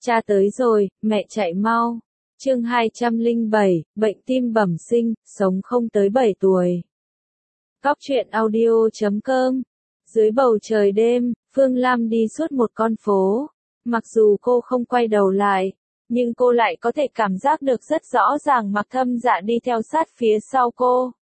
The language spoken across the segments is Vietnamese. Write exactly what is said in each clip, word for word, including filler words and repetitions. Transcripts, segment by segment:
Cha tới rồi, mẹ chạy mau. Chương hai trăm lẻ bảy, bệnh tim bẩm sinh, sống không tới bảy tuổi. Cóc truyện audio chấm com. Dưới bầu trời đêm, Phương Lam đi suốt một con phố. Mặc dù cô không quay đầu lại, nhưng cô lại có thể cảm giác được rất rõ ràng Mạc Thâm Dạ đi theo sát phía sau cô.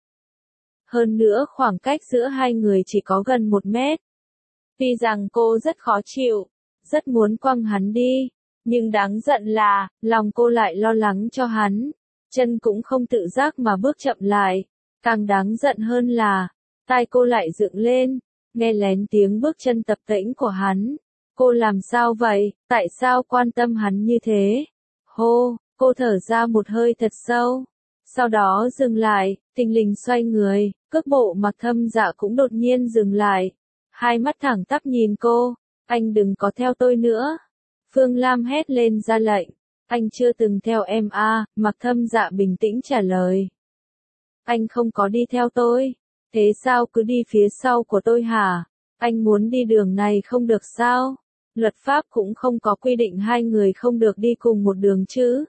Hơn nữa khoảng cách giữa hai người chỉ có gần một mét. Tuy rằng cô rất khó chịu, rất muốn quăng hắn đi, nhưng đáng giận là, lòng cô lại lo lắng cho hắn. Chân cũng không tự giác mà bước chậm lại. Càng đáng giận hơn là, tai cô lại dựng lên, nghe lén tiếng bước chân tập tễnh của hắn. Cô làm sao vậy, tại sao quan tâm hắn như thế? Hô, cô thở ra một hơi thật sâu. Sau đó dừng lại, thình lình xoay người, cước bộ Mạc Thâm Dạ cũng đột nhiên dừng lại. Hai mắt thẳng tắp nhìn cô, anh đừng có theo tôi nữa. Phương Lam hét lên ra lệnh. Anh chưa từng theo em à, Mạc Thâm Dạ bình tĩnh trả lời. Anh không có đi theo tôi. Thế sao cứ đi phía sau của tôi hả? Anh muốn đi đường này không được sao? Luật pháp cũng không có quy định hai người không được đi cùng một đường chứ.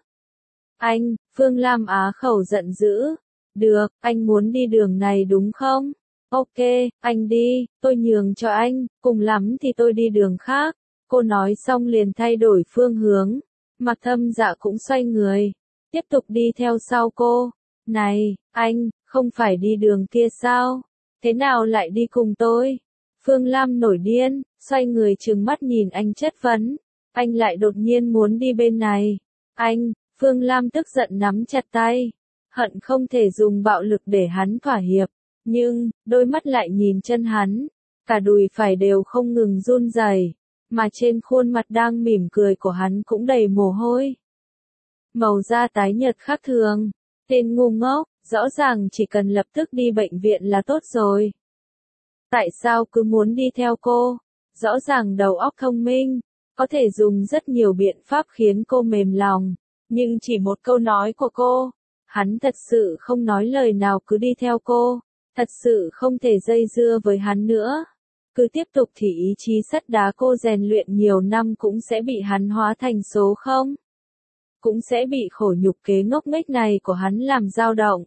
Anh, Phương Lam á khẩu giận dữ. Được, anh muốn đi đường này đúng không? Ok, anh đi, tôi nhường cho anh, cùng lắm thì tôi đi đường khác. Cô nói xong liền thay đổi phương hướng. Mạc Thâm Dạ cũng xoay người, tiếp tục đi theo sau cô. Này, anh, không phải đi đường kia sao? Thế nào lại đi cùng tôi? Phương Lam nổi điên, xoay người trừng mắt nhìn anh chất vấn. Anh lại đột nhiên muốn đi bên này. Anh, Phương Lam tức giận nắm chặt tay. Hận không thể dùng bạo lực để hắn thỏa hiệp. Nhưng, đôi mắt lại nhìn chân hắn. Cả đùi phải đều không ngừng run rẩy, mà trên khuôn mặt đang mỉm cười của hắn cũng đầy mồ hôi. Màu da tái nhợt khác thường. Tên ngu ngốc, rõ ràng chỉ cần lập tức đi bệnh viện là tốt rồi. Tại sao cứ muốn đi theo cô? Rõ ràng đầu óc thông minh, có thể dùng rất nhiều biện pháp khiến cô mềm lòng. Nhưng chỉ một câu nói của cô, hắn thật sự không nói lời nào cứ đi theo cô. Thật sự không thể dây dưa với hắn nữa. Cứ tiếp tục thì ý chí sắt đá cô rèn luyện nhiều năm cũng sẽ bị hắn hóa thành số không. Cũng sẽ bị khổ nhục kế ngốc nghếch này của hắn làm dao động.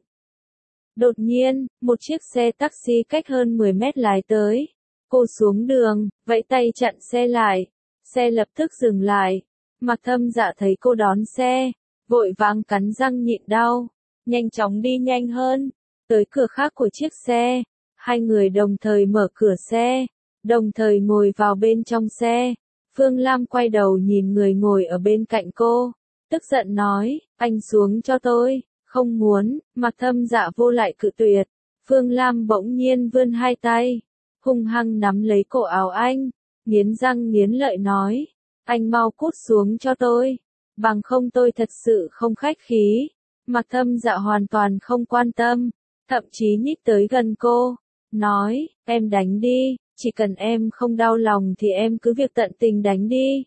Đột nhiên, một chiếc xe taxi cách hơn mười mét lái tới. Cô xuống đường, vẫy tay chặn xe lại. Xe lập tức dừng lại. Mạc Thâm Dạ thấy cô đón xe, vội vàng cắn răng nhịn đau, nhanh chóng đi nhanh hơn. Tới cửa khác của chiếc xe, hai người đồng thời mở cửa xe, đồng thời ngồi vào bên trong xe. Phương Lam quay đầu nhìn người ngồi ở bên cạnh cô, tức giận nói, anh xuống cho tôi. Không muốn, Mạc Thâm Dạ vô lại cự tuyệt. Phương Lam bỗng nhiên vươn hai tay, hung hăng nắm lấy cổ áo anh, nghiến răng nghiến lợi nói, anh mau cút xuống cho tôi, bằng không tôi thật sự không khách khí. Mạc Thâm Dạ hoàn toàn không quan tâm, thậm chí nhích tới gần cô, nói, em đánh đi, chỉ cần em không đau lòng thì em cứ việc tận tình đánh đi.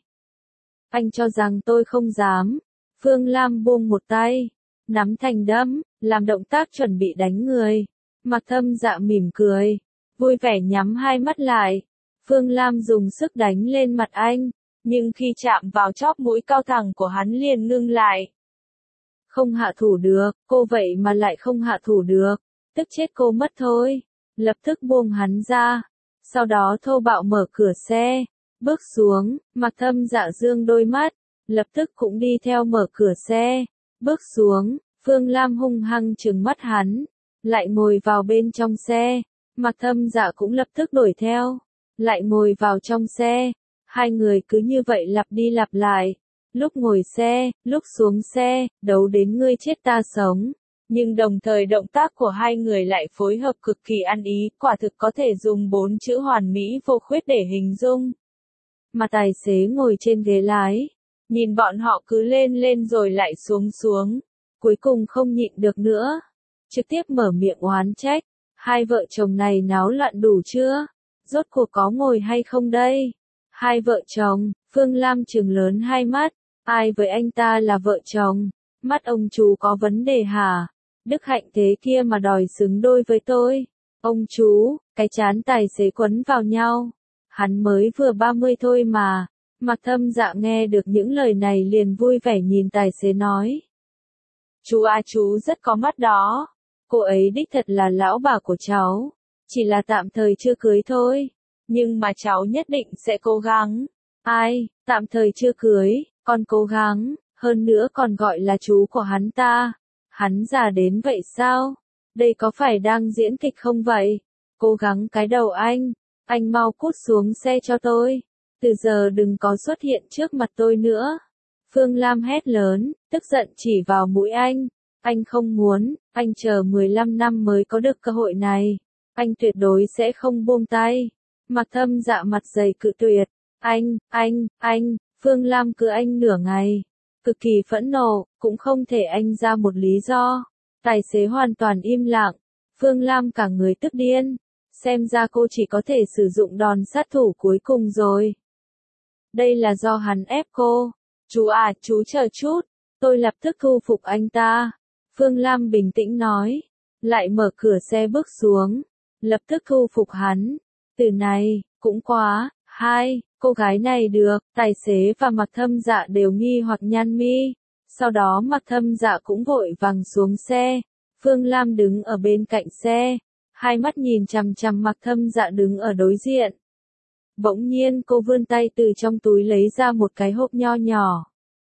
Anh cho rằng tôi không dám. Phương Lam buông một tay, nắm thành đấm, làm động tác chuẩn bị đánh người. Mạc Thâm Dạ mỉm cười, vui vẻ nhắm hai mắt lại. Phương Lam dùng sức đánh lên mặt anh, nhưng khi chạm vào chóp mũi cao thẳng của hắn liền ngưng lại. Không hạ thủ được, cô vậy mà lại không hạ thủ được, tức chết cô mất thôi. Lập tức buông hắn ra, sau đó thô bạo mở cửa xe, bước xuống. Mạc Thâm Dạ dương đôi mắt, lập tức cũng đi theo mở cửa xe, bước xuống. Phương Lam hung hăng trừng mắt hắn, lại ngồi vào bên trong xe. Mạc Thâm Dạ cũng lập tức đuổi theo, lại ngồi vào trong xe. Hai người cứ như vậy lặp đi lặp lại, lúc ngồi xe, lúc xuống xe, đấu đến ngươi chết ta sống. Nhưng đồng thời động tác của hai người lại phối hợp cực kỳ ăn ý, quả thực có thể dùng bốn chữ hoàn mỹ vô khuyết để hình dung. Mà tài xế ngồi trên ghế lái, nhìn bọn họ cứ lên lên rồi lại xuống xuống, cuối cùng không nhịn được nữa, trực tiếp mở miệng oán trách, hai vợ chồng này náo loạn đủ chưa? Rốt cuộc có ngồi hay không đây? Hai vợ chồng, Phương Lam trừng lớn hai mắt, ai với anh ta là vợ chồng? Mắt ông chú có vấn đề hả? Đức hạnh thế kia mà đòi xứng đôi với tôi. Ông chú, cái chán tài xế quấn vào nhau. Hắn mới vừa ba mươi thôi mà, Mạc Thâm Dạ nghe được những lời này liền vui vẻ nhìn tài xế nói. Chú à chú rất có mắt đó. Cô ấy đích thật là lão bà của cháu. Chỉ là tạm thời chưa cưới thôi. Nhưng mà cháu nhất định sẽ cố gắng. Ai, tạm thời chưa cưới, còn cố gắng, hơn nữa còn gọi là chú của hắn ta. Hắn già đến vậy sao? Đây có phải đang diễn kịch không vậy? Cố gắng cái đầu anh, anh mau cút xuống xe cho tôi. Từ giờ đừng có xuất hiện trước mặt tôi nữa. Phương Lam hét lớn, tức giận chỉ vào mũi anh. Anh không muốn, anh chờ mười lăm năm mới có được cơ hội này. Anh tuyệt đối sẽ không buông tay. Mạc Thâm Dạ mặt dày cự tuyệt. Anh, anh, anh, Phương Lam cứ anh nửa ngày. Cực kỳ phẫn nộ, cũng không thể anh ra một lý do. Tài xế hoàn toàn im lặng. Phương Lam cả người tức điên. Xem ra cô chỉ có thể sử dụng đòn sát thủ cuối cùng rồi. Đây là do hắn ép cô. Chú à, chú chờ chút. Tôi lập tức thu phục anh ta. Phương Lam bình tĩnh nói. Lại mở cửa xe bước xuống. Lập tức thu phục hắn. Từ này, cũng quá. Hai, cô gái này được. Tài xế và Mạc Thâm Dạ đều nghi hoặc nhăn mi. Sau đó Mạc Thâm Dạ cũng vội vàng xuống xe. Phương Lam đứng ở bên cạnh xe. Hai mắt nhìn chằm chằm Mạc Thâm Dạ đứng ở đối diện. Bỗng nhiên cô vươn tay từ trong túi lấy ra một cái hộp nho nhỏ.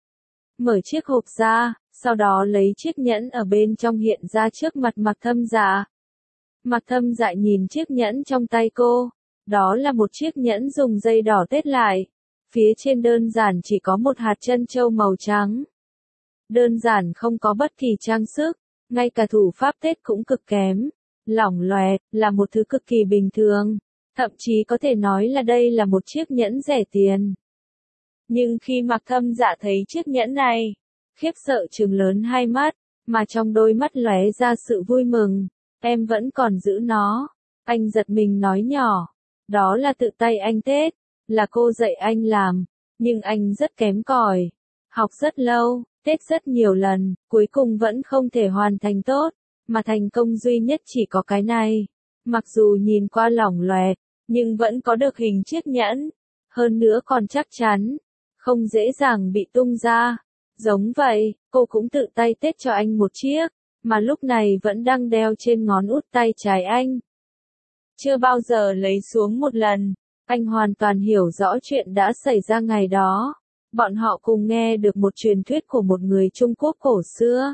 Mở chiếc hộp ra, sau đó lấy chiếc nhẫn ở bên trong hiện ra trước mặt Mạc Thâm Dạ. Mạc Thâm Dạ nhìn chiếc nhẫn trong tay cô. Đó là một chiếc nhẫn dùng dây đỏ tết lại. Phía trên đơn giản chỉ có một hạt trân châu màu trắng. Đơn giản không có bất kỳ trang sức, ngay cả thủ pháp tết cũng cực kém. Lỏng loẹt, là một thứ cực kỳ bình thường. Thậm chí có thể nói là đây là một chiếc nhẫn rẻ tiền. Nhưng khi Mạc Thâm Dạ thấy chiếc nhẫn này, khiếp sợ trừng lớn hai mắt, mà trong đôi mắt lóe ra sự vui mừng. Em vẫn còn giữ nó. Anh giật mình nói nhỏ. Đó là tự tay anh tết, là cô dạy anh làm, nhưng anh rất kém cỏi. Học rất lâu, tết rất nhiều lần, cuối cùng vẫn không thể hoàn thành tốt, mà thành công duy nhất chỉ có cái này. Mặc dù nhìn qua lỏng loẹt, nhưng vẫn có được hình chiếc nhẫn, hơn nữa còn chắc chắn, không dễ dàng bị tung ra. Giống vậy, cô cũng tự tay tết cho anh một chiếc, mà lúc này vẫn đang đeo trên ngón út tay trái anh. Chưa bao giờ lấy xuống một lần, anh hoàn toàn hiểu rõ chuyện đã xảy ra ngày đó. Bọn họ cùng nghe được một truyền thuyết của một người Trung Quốc cổ xưa.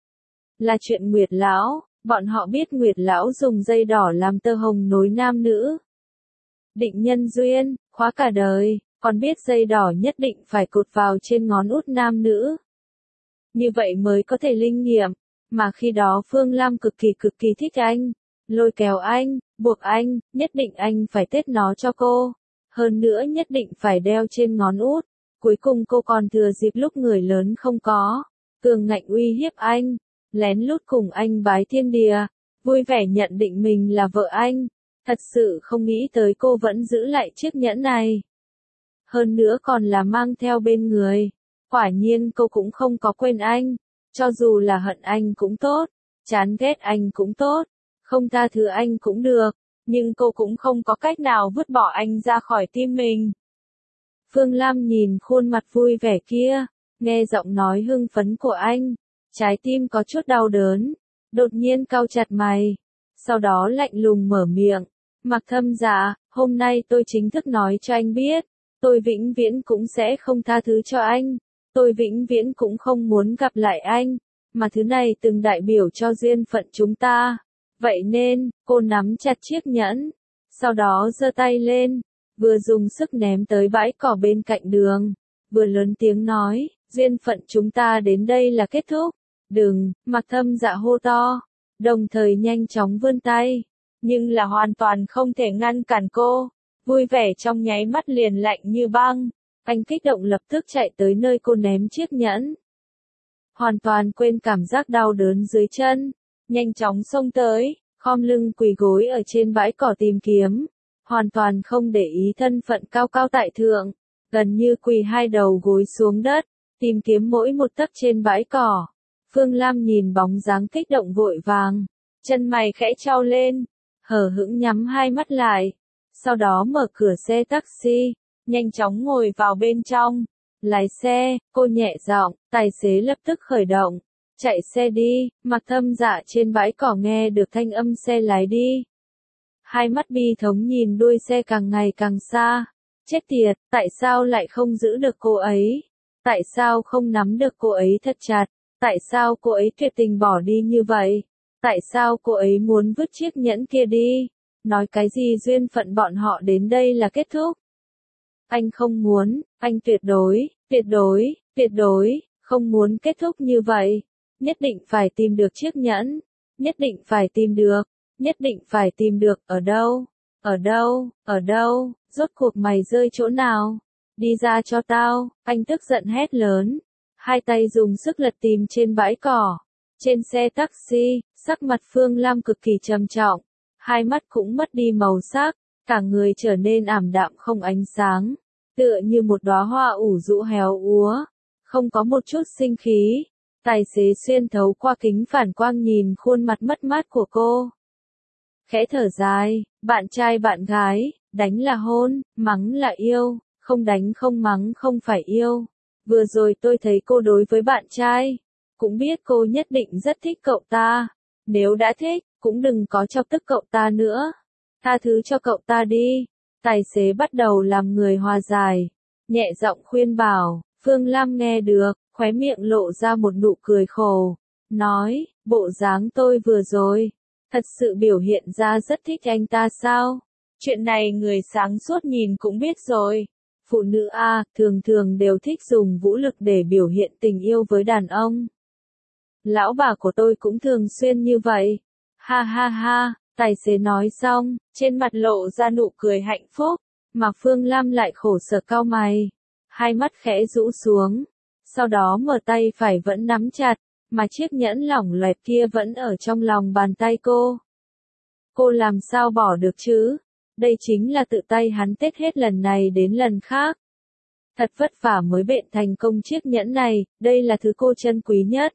Là chuyện Nguyệt Lão, bọn họ biết Nguyệt Lão dùng dây đỏ làm tơ hồng nối nam nữ. Định nhân duyên, khóa cả đời, còn biết dây đỏ nhất định phải cột vào trên ngón út nam nữ. Như vậy mới có thể linh nghiệm, mà khi đó Phương Lam cực kỳ cực kỳ thích anh. Lôi kéo anh, buộc anh, nhất định anh phải tết nó cho cô. Hơn nữa nhất định phải đeo trên ngón út. Cuối cùng cô còn thừa dịp lúc người lớn không có. Cường ngạnh uy hiếp anh. Lén lút cùng anh bái thiên địa. Vui vẻ nhận định mình là vợ anh. Thật sự không nghĩ tới cô vẫn giữ lại chiếc nhẫn này. Hơn nữa còn là mang theo bên người. Quả nhiên cô cũng không có quên anh. Cho dù là hận anh cũng tốt. Chán ghét anh cũng tốt. Không tha thứ anh cũng được, nhưng cô cũng không có cách nào vứt bỏ anh ra khỏi tim mình. Phương Lam nhìn khuôn mặt vui vẻ kia, nghe giọng nói hưng phấn của anh, trái tim có chút đau đớn, đột nhiên cau chặt mày, sau đó lạnh lùng mở miệng, Mạc Thâm Dạ, hôm nay tôi chính thức nói cho anh biết, tôi vĩnh viễn cũng sẽ không tha thứ cho anh, tôi vĩnh viễn cũng không muốn gặp lại anh, mà thứ này từng đại biểu cho duyên phận chúng ta. Vậy nên, cô nắm chặt chiếc nhẫn, sau đó giơ tay lên, vừa dùng sức ném tới bãi cỏ bên cạnh đường, vừa lớn tiếng nói, duyên phận chúng ta đến đây là kết thúc. Đừng, Mạc Thâm Dạ hô to, đồng thời nhanh chóng vươn tay, nhưng là hoàn toàn không thể ngăn cản cô, vui vẻ trong nháy mắt liền lạnh như băng, anh kích động lập tức chạy tới nơi cô ném chiếc nhẫn. Hoàn toàn quên cảm giác đau đớn dưới chân. Nhanh chóng xông tới, khom lưng quỳ gối ở trên bãi cỏ tìm kiếm, hoàn toàn không để ý thân phận cao cao tại thượng, gần như quỳ hai đầu gối xuống đất, tìm kiếm mỗi một tấc trên bãi cỏ. Phương Lam nhìn bóng dáng kích động vội vàng, chân mày khẽ chau lên, hờ hững nhắm hai mắt lại, sau đó mở cửa xe taxi, nhanh chóng ngồi vào bên trong. Lái xe, cô nhẹ giọng, tài xế lập tức khởi động. Chạy xe đi, Mạc Thâm Dạ trên bãi cỏ nghe được thanh âm xe lái đi. Hai mắt bi thống nhìn đuôi xe càng ngày càng xa. Chết tiệt, tại sao lại không giữ được cô ấy? Tại sao không nắm được cô ấy thật chặt? Tại sao cô ấy tuyệt tình bỏ đi như vậy? Tại sao cô ấy muốn vứt chiếc nhẫn kia đi? Nói cái gì duyên phận bọn họ đến đây là kết thúc? Anh không muốn, anh tuyệt đối, tuyệt đối, tuyệt đối, không muốn kết thúc như vậy. Nhất định phải tìm được chiếc nhẫn. Nhất định phải tìm được. Nhất định phải tìm được, ở đâu? Ở đâu? Ở đâu? Rốt cuộc mày rơi chỗ nào? Đi ra cho tao, anh tức giận hét lớn. Hai tay dùng sức lật tìm trên bãi cỏ. Trên xe taxi, sắc mặt Phương Lam cực kỳ trầm trọng. Hai mắt cũng mất đi màu sắc, cả người trở nên ảm đạm không ánh sáng. Tựa như một đóa hoa ủ rũ héo úa. Không có một chút sinh khí. Tài xế xuyên thấu qua kính phản quang nhìn khuôn mặt mất mát của cô. Khẽ thở dài, bạn trai bạn gái, đánh là hôn, mắng là yêu, không đánh không mắng không phải yêu. Vừa rồi tôi thấy cô đối với bạn trai, cũng biết cô nhất định rất thích cậu ta. Nếu đã thích, cũng đừng có chọc tức cậu ta nữa. Tha thứ cho cậu ta đi. Tài xế bắt đầu làm người hòa giải, nhẹ giọng khuyên bảo. Phương Lam nghe được, khóe miệng lộ ra một nụ cười khổ. Nói, bộ dáng tôi vừa rồi, thật sự biểu hiện ra rất thích anh ta sao? Chuyện này người sáng suốt nhìn cũng biết rồi. Phụ nữ A, thường thường đều thích dùng vũ lực để biểu hiện tình yêu với đàn ông. Lão bà của tôi cũng thường xuyên như vậy. Ha ha ha, tài xế nói xong, trên mặt lộ ra nụ cười hạnh phúc, mà Phương Lam lại khổ sở cau mày. Hai mắt khẽ rũ xuống, sau đó mở tay phải vẫn nắm chặt, mà chiếc nhẫn lỏng loẹt kia vẫn ở trong lòng bàn tay cô. Cô làm sao bỏ được chứ? Đây chính là tự tay hắn tết hết lần này đến lần khác. Thật vất vả mới bện thành công chiếc nhẫn này, đây là thứ cô trân quý nhất.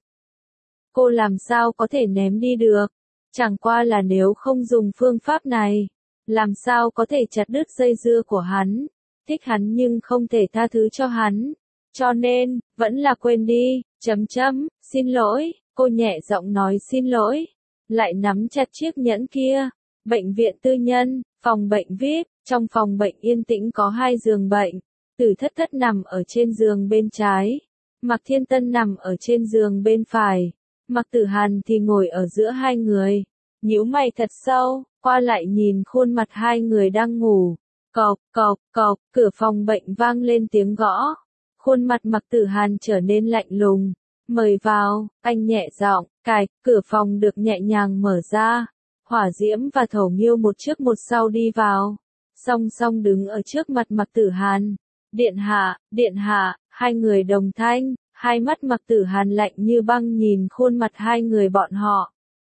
Cô làm sao có thể ném đi được? Chẳng qua là nếu không dùng phương pháp này, làm sao có thể chặt đứt dây dưa của hắn? Thích hắn nhưng không thể tha thứ cho hắn. Cho nên, vẫn là quên đi, chấm chấm, xin lỗi, cô nhẹ giọng nói xin lỗi. Lại nắm chặt chiếc nhẫn kia. Bệnh viện tư nhân, phòng bệnh vi ai pi, trong phòng bệnh yên tĩnh có hai giường bệnh. Tử Thất Thất nằm ở trên giường bên trái. Mạc Thiên Tân nằm ở trên giường bên phải. Mạc Tử Hàn thì ngồi ở giữa hai người. Nhíu mày thật sâu, qua lại nhìn khuôn mặt hai người đang ngủ. Cộc, cộc, cộc, cửa phòng bệnh vang lên tiếng gõ. Khuôn mặt Mạc Tử Hàn trở nên lạnh lùng. Mời vào, anh nhẹ giọng, cài, cửa phòng được nhẹ nhàng mở ra. Hỏa Diễm và Thổ Nghiêu một trước một sau đi vào. Song song đứng ở trước mặt Mạc Tử Hàn. Điện hạ, điện hạ, hai người đồng thanh, hai mắt Mạc Tử Hàn lạnh như băng nhìn khuôn mặt hai người bọn họ.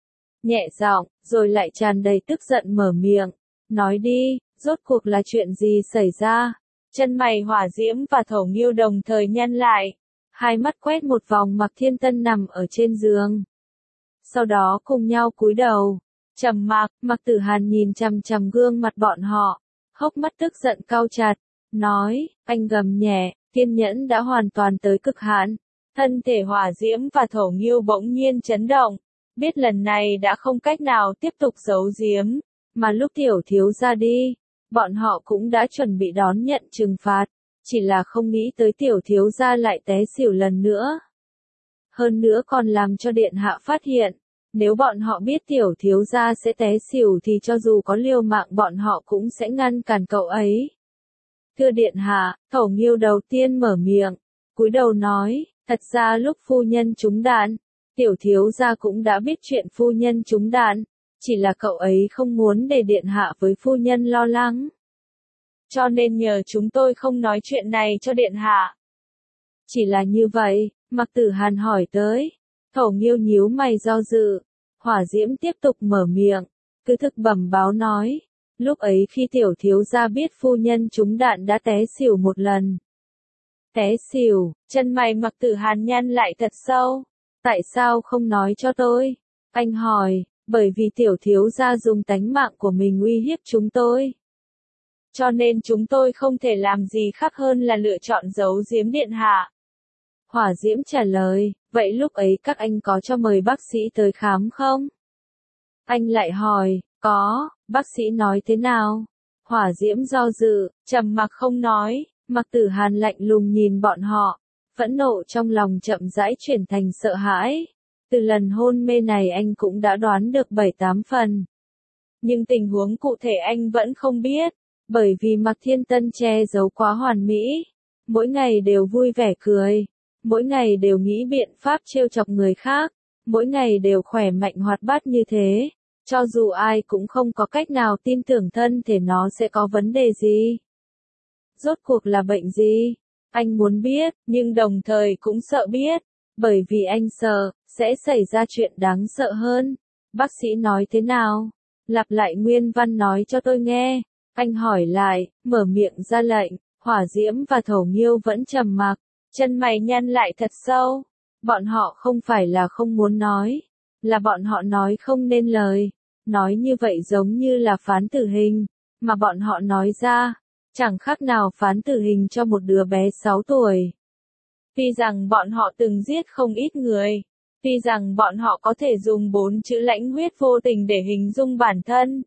Nhẹ giọng, rồi lại tràn đầy tức giận mở miệng. Nói đi, rốt cuộc là chuyện gì xảy ra? Chân mày Hỏa Diễm và Thổ Nghiêu đồng thời nhăn lại. Hai mắt quét một vòng Mạc Thiên Tân nằm ở trên giường. Sau đó cùng nhau cúi đầu. Trầm mặc, Mạc Tử Hàn nhìn chằm chằm gương mặt bọn họ. Hốc mắt tức giận cau chặt. Nói, anh gầm nhẹ, kiên nhẫn đã hoàn toàn tới cực hạn. Thân thể Hỏa Diễm và Thổ Nghiêu bỗng nhiên chấn động. Biết lần này đã không cách nào tiếp tục giấu giếm. Mà lúc tiểu thiếu ra đi, bọn họ cũng đã chuẩn bị đón nhận trừng phạt. Chỉ là không nghĩ tới tiểu thiếu gia lại té xỉu lần nữa. Hơn nữa còn làm cho điện hạ phát hiện. Nếu bọn họ biết tiểu thiếu gia sẽ té xỉu thì cho dù có liều mạng bọn họ cũng sẽ ngăn cản cậu ấy. Thưa điện hạ, Thổ Nghiêu đầu tiên mở miệng, cúi đầu nói, thật ra lúc phu nhân trúng đạn, tiểu thiếu gia cũng đã biết chuyện phu nhân trúng đạn, chỉ là cậu ấy không muốn để điện hạ với phu nhân lo lắng. Cho nên nhờ chúng tôi không nói chuyện này cho điện hạ. Chỉ là như vậy, Mạc Tử Hàn hỏi tới. Thổ Nghiêu nhíu mày do dự. Hỏa Diễm tiếp tục mở miệng. Cứ thực bẩm báo nói. Lúc ấy khi tiểu thiếu gia biết phu nhân trúng đạn đã té xỉu một lần. Té xỉu, chân mày Mạc Tử Hàn nhăn lại thật sâu. Tại sao không nói cho tôi? Anh hỏi, bởi vì tiểu thiếu gia dùng tánh mạng của mình uy hiếp chúng tôi. cho nên chúng tôi không thể làm gì khác hơn là lựa chọn giấu giếm điện hạ. Hỏa Diễm trả lời, vậy lúc ấy các anh có cho mời bác sĩ tới khám không? Anh lại hỏi, có, bác sĩ nói thế nào? Hỏa Diễm do dự, trầm mặc không nói, Mạc Tử Hàn lạnh lùng nhìn bọn họ, phẫn nộ trong lòng chậm rãi chuyển thành sợ hãi. Từ lần hôn mê này anh cũng đã đoán được bảy tám phần. Nhưng tình huống cụ thể anh vẫn không biết, bởi vì Mạc Thiên Tân che giấu quá hoàn mỹ. Mỗi ngày đều vui vẻ cười, mỗi ngày đều nghĩ biện pháp trêu chọc người khác, mỗi ngày đều khỏe mạnh hoạt bát như thế. Cho dù ai cũng không có cách nào tin tưởng thân thể nó sẽ có vấn đề gì. Rốt cuộc là bệnh gì? Anh muốn biết, nhưng đồng thời cũng sợ biết, bởi vì anh sợ, sẽ xảy ra chuyện đáng sợ hơn. Bác sĩ nói thế nào? Lặp lại nguyên văn nói cho tôi nghe. Anh hỏi lại, mở miệng ra lệnh, Hỏa Diễm và Thổ Nghiêu vẫn trầm mặc, chân mày nhăn lại thật sâu. Bọn họ không phải là không muốn nói, là bọn họ nói không nên lời. Nói như vậy giống như là phán tử hình, mà bọn họ nói ra, chẳng khác nào phán tử hình cho một đứa bé sáu tuổi. Tuy rằng bọn họ từng giết không ít người, tuy rằng bọn họ có thể dùng bốn chữ lãnh huyết vô tình để hình dung bản thân,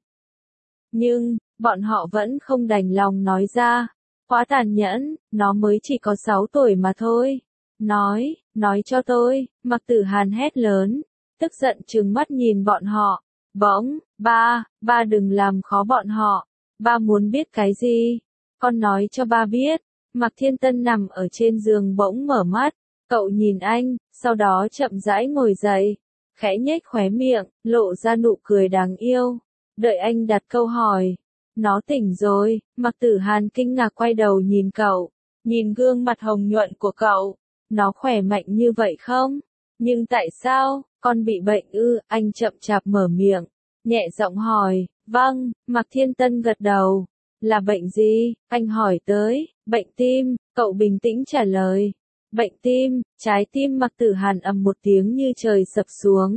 nhưng, bọn họ vẫn không đành lòng nói ra. Quá tàn nhẫn, nó mới chỉ có sáu tuổi mà thôi. Nói, nói cho tôi, Mạc Tử Hàn hét lớn, tức giận trừng mắt nhìn bọn họ. Bỗng, ba, ba đừng làm khó bọn họ. Ba muốn biết cái gì? Con nói cho ba biết. Mạc Thiên Tân nằm ở trên giường bỗng mở mắt. Cậu nhìn anh, sau đó chậm rãi ngồi dậy. Khẽ nhếch khóe miệng, lộ ra nụ cười đáng yêu. Đợi anh đặt câu hỏi. Nó tỉnh rồi. Mạc Tử Hàn kinh ngạc quay đầu nhìn cậu. Nhìn gương mặt hồng nhuận của cậu. Nó khỏe mạnh như vậy không? Nhưng tại sao? Con bị bệnh ư? Anh chậm chạp mở miệng, nhẹ giọng hỏi. Vâng, Mạc Thiên Tân gật đầu. Là bệnh gì? Anh hỏi tới. Bệnh tim, cậu bình tĩnh trả lời. Bệnh tim, trái tim Mạc Tử Hàn ầm một tiếng như trời sập xuống.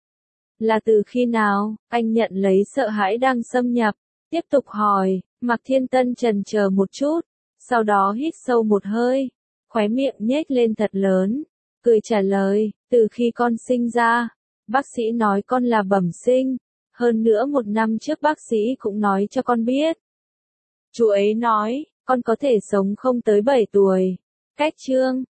Là từ khi nào? Anh nhận lấy sợ hãi đang xâm nhập, tiếp tục hỏi. Mạc Thiên Tân chần chờ một chút, sau đó hít sâu một hơi, khóe miệng nhếch lên thật lớn, cười trả lời, từ khi con sinh ra, bác sĩ nói con là bẩm sinh, hơn nữa một năm trước bác sĩ cũng nói cho con biết. Chú ấy nói, con có thể sống không tới bảy tuổi. Cách chương